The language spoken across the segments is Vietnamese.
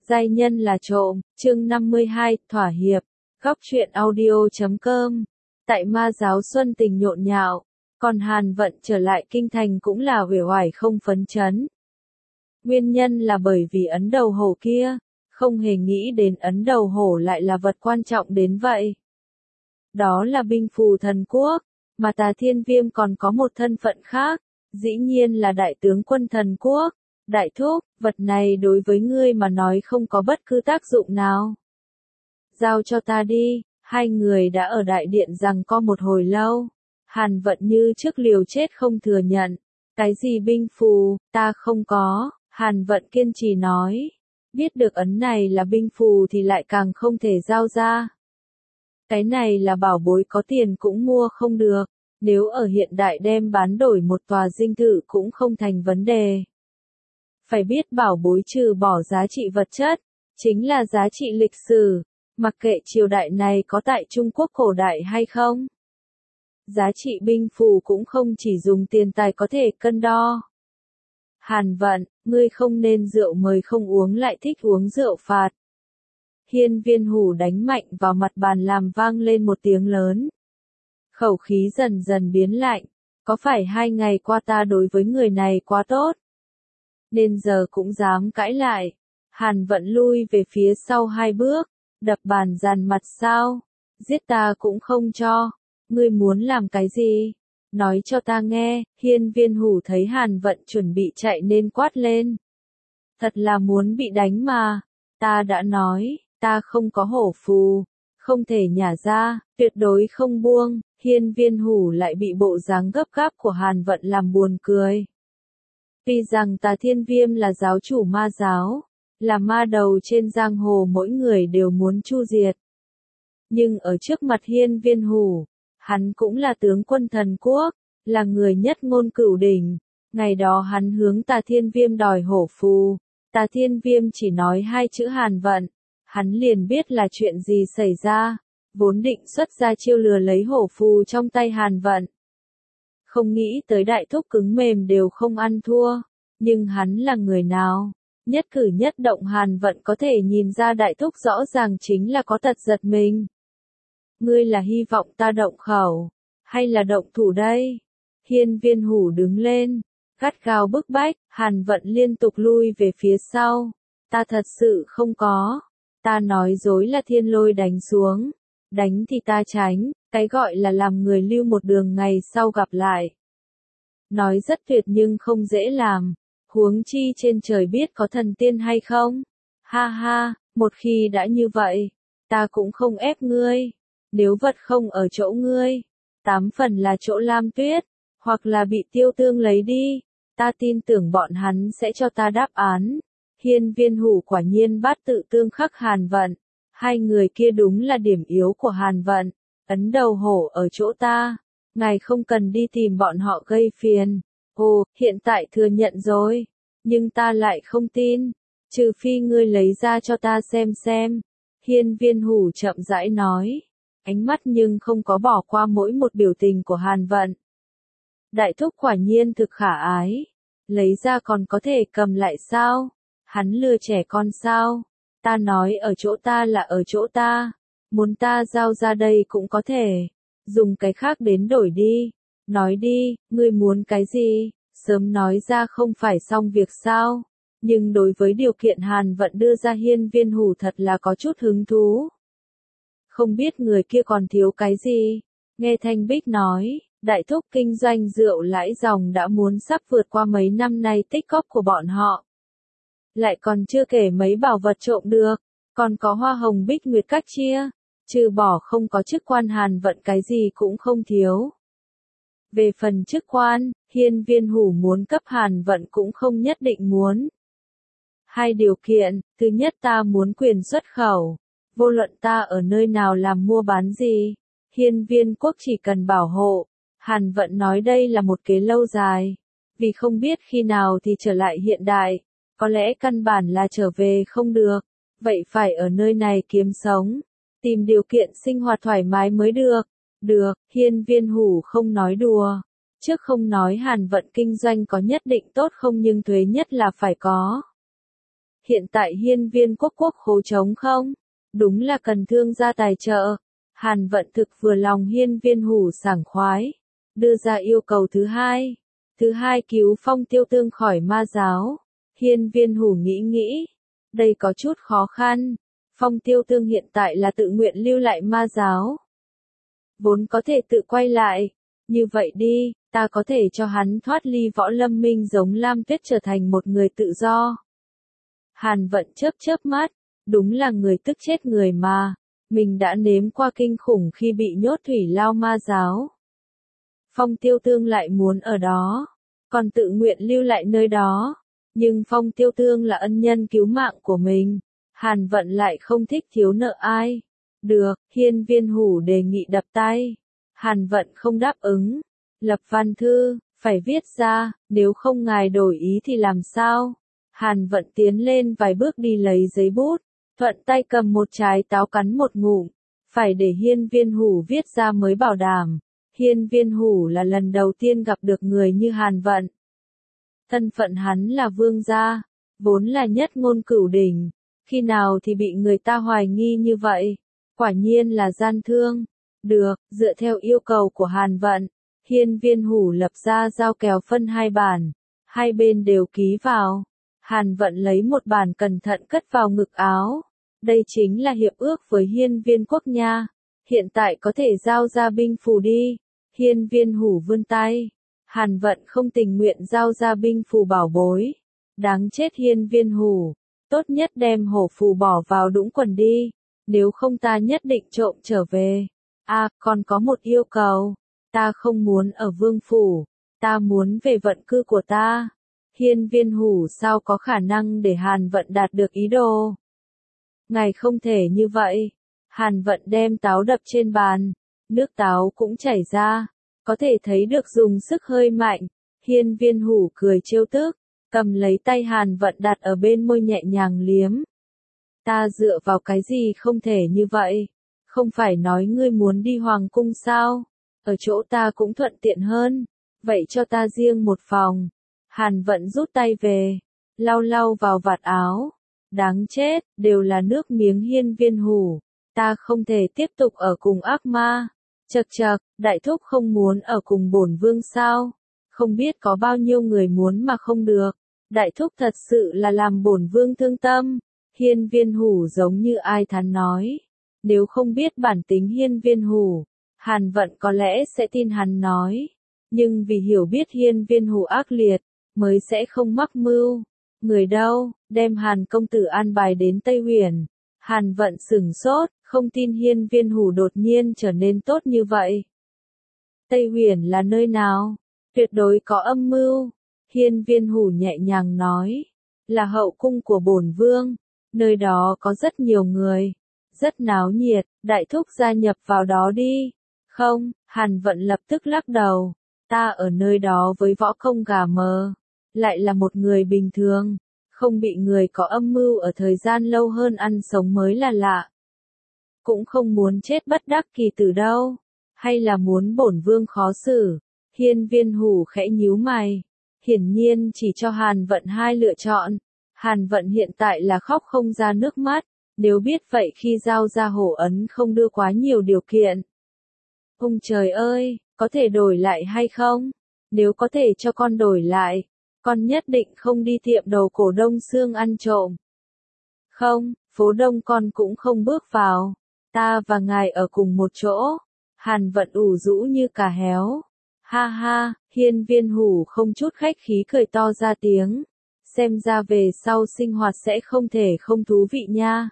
Giai nhân là trộm, chương 52, thỏa hiệp, góc truyện audio.com. Tại Ma giáo Xuân Tình nhộn nhạo, còn Hàn Vận trở lại kinh thành cũng là uể oải không phấn chấn. Nguyên nhân là bởi vì ấn đầu hổ kia, không hề nghĩ đến ấn đầu hổ lại là vật quan trọng đến vậy. Đó là binh phù thần quốc, mà Tà Thiên Viêm còn có một thân phận khác, dĩ nhiên là đại tướng quân thần quốc. Đại thúc, vật này đối với ngươi mà nói không có bất cứ tác dụng nào. Giao cho ta đi, hai người đã ở đại điện giằng co một hồi lâu. Hàn Vận như trước liều chết không thừa nhận. Cái gì binh phù, ta không có, Hàn Vận kiên trì nói. Biết được ấn này là binh phù thì lại càng không thể giao ra. Cái này là bảo bối có tiền cũng mua không được, nếu ở hiện đại đem bán đổi một tòa dinh thự cũng không thành vấn đề. Phải biết bảo bối trừ bỏ giá trị vật chất, chính là giá trị lịch sử, mặc kệ triều đại này có tại Trung Quốc cổ đại hay không. Giá trị binh phù cũng không chỉ dùng tiền tài có thể cân đo. Hàn Vận, ngươi không nên rượu mời không uống lại thích uống rượu phạt. Hiên Viên Hủ đánh mạnh vào mặt bàn làm vang lên một tiếng lớn. Khẩu khí dần dần biến lạnh, có phải 2 ngày qua ta đối với người này quá tốt? Nên giờ cũng dám cãi lại. Hàn Vận lui về phía sau 2 bước, đập bàn dàn mặt sao? Giết ta cũng không cho. Ngươi muốn làm cái gì? Nói cho ta nghe. Hiên Viên Hủ thấy Hàn Vận chuẩn bị chạy nên quát lên. Thật là muốn bị đánh mà. Ta đã nói, ta không có hổ phù, không thể nhả ra, tuyệt đối không buông. Hiên Viên Hủ lại bị bộ dáng gấp gáp của Hàn Vận làm buồn cười. Tuy rằng Tà Thiên Viêm là giáo chủ ma giáo, là ma đầu trên giang hồ mỗi người đều muốn chu diệt. Nhưng ở trước mặt Hiên Viên Hủ, hắn cũng là tướng quân thần quốc, là người nhất ngôn cửu đỉnh. Ngày đó hắn hướng Tà Thiên Viêm đòi hổ phù, Tà Thiên Viêm chỉ nói 2 chữ Hàn Vận, hắn liền biết là chuyện gì xảy ra, vốn định xuất ra chiêu lừa lấy hổ phù trong tay Hàn Vận. Không nghĩ tới đại thúc cứng mềm đều không ăn thua, nhưng hắn là người nào? Nhất cử nhất động Hàn Vận có thể nhìn ra đại thúc rõ ràng chính là có tật giật mình. Ngươi là hy vọng ta động khẩu, hay là động thủ đây? Hiên Viên Hủ đứng lên, gắt gao bức bách, Hàn Vận liên tục lui về phía sau. Ta thật sự không có, ta nói dối là thiên lôi đánh xuống, đánh thì ta tránh, cái gọi là làm người lưu một đường ngày sau gặp lại. Nói rất tuyệt nhưng không dễ làm, huống chi trên trời biết có thần tiên hay không? Ha ha, một khi đã như vậy, ta cũng không ép ngươi, nếu vật không ở chỗ ngươi, 8 phần là chỗ Lam Tuyết, hoặc là bị Tiêu Tương lấy đi, ta tin tưởng bọn hắn sẽ cho ta đáp án. Hiên Viên Hủ quả nhiên bát tự tương khắc Hàn Vận, 2 người kia đúng là điểm yếu của Hàn Vận, ấn đầu hổ ở chỗ ta, ngài không cần đi tìm bọn họ gây phiền. Ồ, hiện tại thừa nhận rồi, nhưng ta lại không tin, trừ phi ngươi lấy ra cho ta xem. Hiên Viên Hủ chậm rãi nói, ánh mắt nhưng không có bỏ qua mỗi một biểu tình của Hàn Vận. Đại thúc quả nhiên thực khả ái, lấy ra còn có thể cầm lại sao? Hắn lừa trẻ con sao? Ta nói ở chỗ ta là ở chỗ ta, muốn ta giao ra đây cũng có thể, dùng cái khác đến đổi đi. Nói đi, ngươi muốn cái gì? Sớm nói ra không phải xong việc sao? Nhưng đối với điều kiện Hàn Vận đưa ra Hiên Viên Hủ thật là có chút hứng thú. Không biết người kia còn thiếu cái gì? Nghe Thanh Bích nói, đại thúc kinh doanh rượu lãi dòng đã muốn sắp vượt qua mấy năm nay tích cóp của bọn họ. Lại còn chưa kể mấy bảo vật trộm được, còn có hoa hồng bích nguyệt cách chia, trừ bỏ không có chức quan Hàn Vận cái gì cũng không thiếu. Về phần chức quan, Hiên Viên Hủ muốn cấp Hàn Vận cũng không nhất định muốn. 2 điều kiện, thứ nhất ta muốn quyền xuất khẩu, vô luận ta ở nơi nào làm mua bán gì, Hiên Viên quốc chỉ cần bảo hộ. Hàn Vận nói đây là một kế lâu dài, vì không biết khi nào thì trở lại hiện đại, có lẽ căn bản là trở về không được, vậy phải ở nơi này kiếm sống, tìm điều kiện sinh hoạt thoải mái mới được. Được, Hiên Viên Hủ không nói đùa. Trước không nói Hàn Vận kinh doanh có nhất định tốt không nhưng thuế nhất là phải có. Hiện tại hiên viên quốc khố trống không? Đúng là cần thương gia tài trợ. Hàn Vận thực vừa lòng hiên viên hủ sảng khoái. Đưa ra yêu cầu thứ hai. Thứ hai cứu Phong Tiêu Tương khỏi ma giáo. Hiên viên hủ nghĩ. Đây có chút khó khăn. Phong Tiêu Tương hiện tại là tự nguyện lưu lại ma giáo. Vốn có thể tự quay lại. Như vậy đi, ta có thể cho hắn thoát ly võ lâm minh giống Lam Tuyết trở thành một người tự do. Hàn Vận chớp mắt, đúng là người tức chết người mà. Mình đã nếm qua kinh khủng khi bị nhốt thủy lao ma giáo. Phong Tiêu Tương lại muốn ở đó, còn tự nguyện lưu lại nơi đó. Nhưng Phong Tiêu Tương là ân nhân cứu mạng của mình. Hàn Vận lại không thích thiếu nợ ai. Được, hiên viên hủ đề nghị đập tay. Hàn Vận không đáp ứng. Lập văn thư, phải viết ra, nếu không ngài đổi ý thì làm sao? Hàn Vận tiến lên vài bước đi lấy giấy bút, thuận tay cầm một trái táo cắn một ngụm. Phải để hiên viên hủ viết ra mới bảo đảm. Hiên viên hủ là lần đầu tiên gặp được người như Hàn Vận. Thân phận hắn là vương gia, vốn là nhất ngôn cửu đỉnh. Khi nào thì bị người ta hoài nghi như vậy? Quả nhiên là gian thương. Được, dựa theo yêu cầu của Hàn Vận, hiên viên hủ lập ra giao kèo phân hai bản. Hai bên đều ký vào. Hàn Vận lấy một bản cẩn thận cất vào ngực áo. Đây chính là hiệp ước với hiên viên quốc nha. Hiện tại có thể giao ra binh phù đi. Hiên viên hủ vươn tay. Hàn Vận không tình nguyện giao ra binh phù bảo bối. Đáng chết hiên viên hủ. Tốt nhất đem hổ phù bỏ vào đũng quần đi. Nếu không ta nhất định trộm trở về. Còn có một yêu cầu. Ta không muốn ở vương phủ. Ta muốn về vận cư của ta. Hiên viên hủ sao có khả năng để Hàn Vận đạt được ý đồ. Ngài không thể như vậy. Hàn Vận đem táo đập trên bàn. Nước táo cũng chảy ra. Có thể thấy được dùng sức hơi mạnh. Hiên viên hủ cười trêu tức. Cầm lấy tay Hàn Vận đặt ở bên môi nhẹ nhàng liếm. Ta dựa vào cái gì không thể như vậy? Không phải nói ngươi muốn đi hoàng cung sao? Ở chỗ ta cũng thuận tiện hơn. Vậy cho ta riêng một phòng. Hàn Vận rút tay về. Lau vào vạt áo. Đáng chết, đều là nước miếng hiên viên hủ. Ta không thể tiếp tục ở cùng ác ma. Chậc, đại thúc không muốn ở cùng bổn vương sao? Không biết có bao nhiêu người muốn mà không được. Đại thúc thật sự là làm bổn vương thương tâm. Hiên viên hủ giống như ai thán nói. Nếu không biết bản tính hiên viên hủ, Hàn Vận có lẽ sẽ tin hắn nói. Nhưng vì hiểu biết hiên viên hủ ác liệt, mới sẽ không mắc mưu. Người đâu, đem Hàn công tử an bài đến Tây Huyền. Hàn Vận sửng sốt, không tin hiên viên hủ đột nhiên trở nên tốt như vậy. Tây Huyền là nơi nào? Tuyệt đối có âm mưu. Hiên viên hủ nhẹ nhàng nói. Là hậu cung của bổn vương. Nơi đó có rất nhiều người. Rất náo nhiệt, đại thúc gia nhập vào đó đi. Không, Hàn Vận lập tức lắc đầu. Ta ở nơi đó với võ công gà mờ. Lại là một người bình thường. Không bị người có âm mưu ở thời gian lâu hơn ăn sống mới là lạ. Cũng không muốn chết bất đắc kỳ tử đâu. Hay là muốn bổn vương khó xử. Hiên viên hủ khẽ nhíu mày. Hiển nhiên chỉ cho Hàn Vận hai lựa chọn. Hàn Vận hiện tại là khóc không ra nước mắt. Nếu biết vậy khi giao ra hổ ấn không đưa quá nhiều điều kiện. Ông trời ơi, có thể đổi lại hay không? Nếu có thể cho con đổi lại, con nhất định không đi tiệm đầu cổ Đông Xương ăn trộm. Không, phố Đông con cũng không bước vào. Ta và ngài ở cùng một chỗ. Hàn Vận ủ rũ như cà héo. Ha ha, hiên viên hủ không chút khách khí cười to ra tiếng. Xem ra về sau sinh hoạt sẽ không thể không thú vị nha.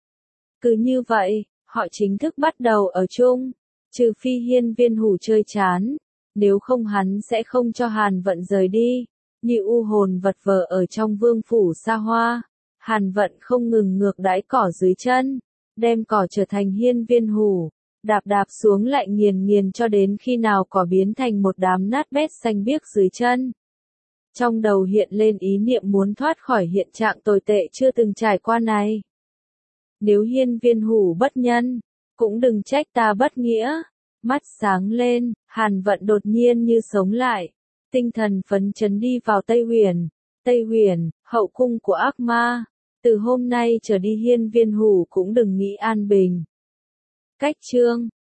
Cứ như vậy, họ chính thức bắt đầu ở chung. Trừ phi hiên viên hủ chơi chán. Nếu không hắn sẽ không cho Hàn Vận rời đi. Như u hồn vật vờ ở trong vương phủ xa hoa. Hàn Vận không ngừng ngược đãi cỏ dưới chân. Đem cỏ trở thành hiên viên hủ. Đạp xuống lại nghiền cho đến khi nào cỏ biến thành một đám nát bét xanh biếc dưới chân. Trong đầu hiện lên ý niệm muốn thoát khỏi hiện trạng tồi tệ chưa từng trải qua này. Nếu hiên viên hủ bất nhân, cũng đừng trách ta bất nghĩa. Mắt sáng lên, Hàn Vận đột nhiên như sống lại. Tinh thần phấn chấn đi vào Tây Huyền. Tây Huyền, hậu cung của ác ma. Từ hôm nay trở đi hiên viên hủ cũng đừng nghĩ an bình. Cách chương